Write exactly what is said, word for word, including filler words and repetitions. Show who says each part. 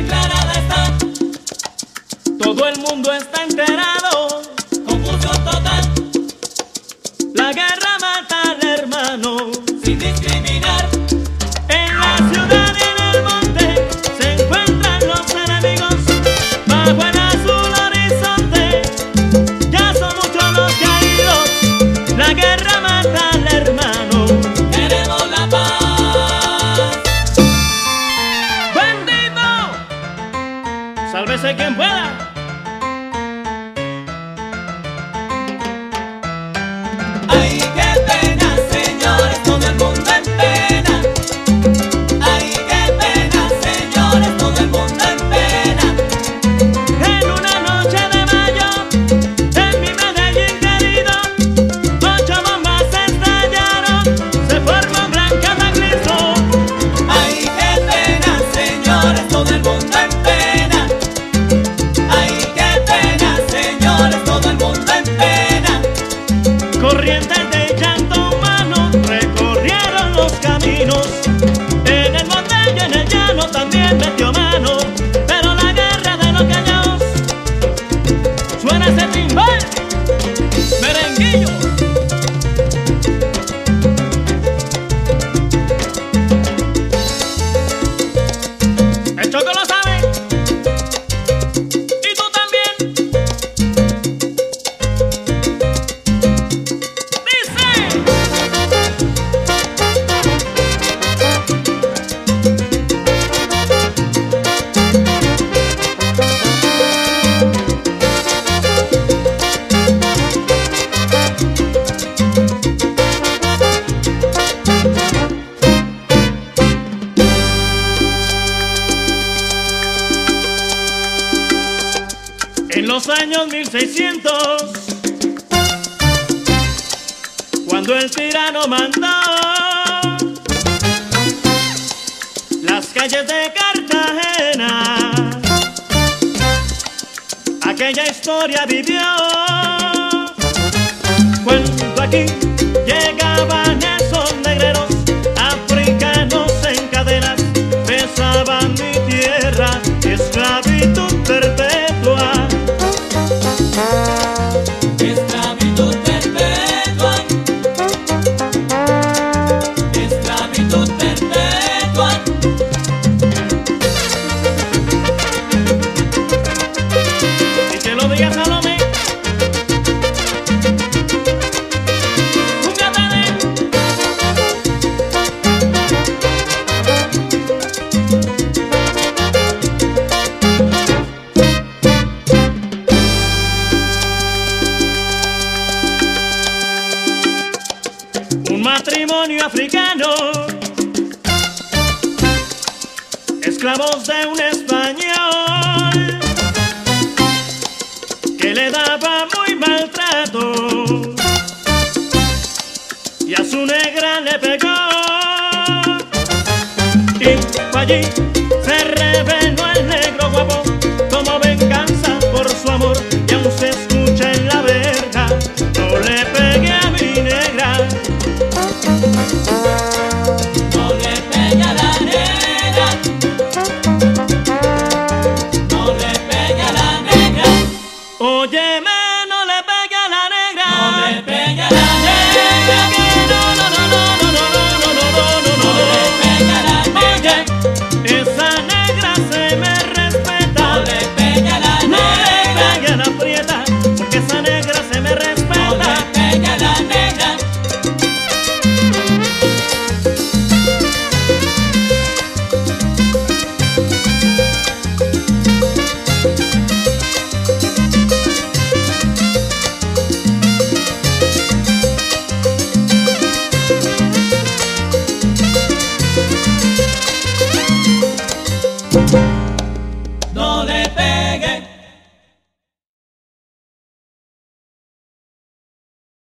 Speaker 1: declarada está.
Speaker 2: Todo el mundo está enterado.
Speaker 1: Confusión total.
Speaker 2: La guerra mata al hermano.
Speaker 1: Sin discriminar.
Speaker 2: En la ciudad y en el monte se encuentran los enemigos. Bajo el azul horizonte ya son muchos los caídos. La guerra mata al hermano.
Speaker 1: Queremos la paz.
Speaker 2: ¡Bendito! Sálvese quien pueda.
Speaker 1: Ay, qué pena, señores, todo el mundo en pena. Ay, qué pena, señores, todo el mundo en pena.
Speaker 2: En una noche de mayo, en mi Medellín querido, ocho bombas estallaron, se formó un gran cataclismo.
Speaker 1: Ay, qué pena, señores, todo el mundo en pena. Ay, qué pena, señores, todo el mundo en pena.
Speaker 2: Corrientes de llanto humano recorrieron los caminos. En el monte y en el llano también metió mano. Pero la guerra de los callados, suena ese timbal, merenguillo. El Choco lo sabe, y tú también. Dice. En los años mil seiscientos, cuando el tirano mandó, las calles de Cartagena, aquella historia vivió. Cuando aquí llegaban esos negreros africanos en cadenas, besaban mi tierra, esclavitud perpetua.
Speaker 1: Esclavitud perpetua. Esclavitud perpetua.
Speaker 2: Y que lo diga Salomé. Júngatele. Un matrimonio africano, esclavos de un español que le daba muy maltrato y a su negra le pegó. Y fue allí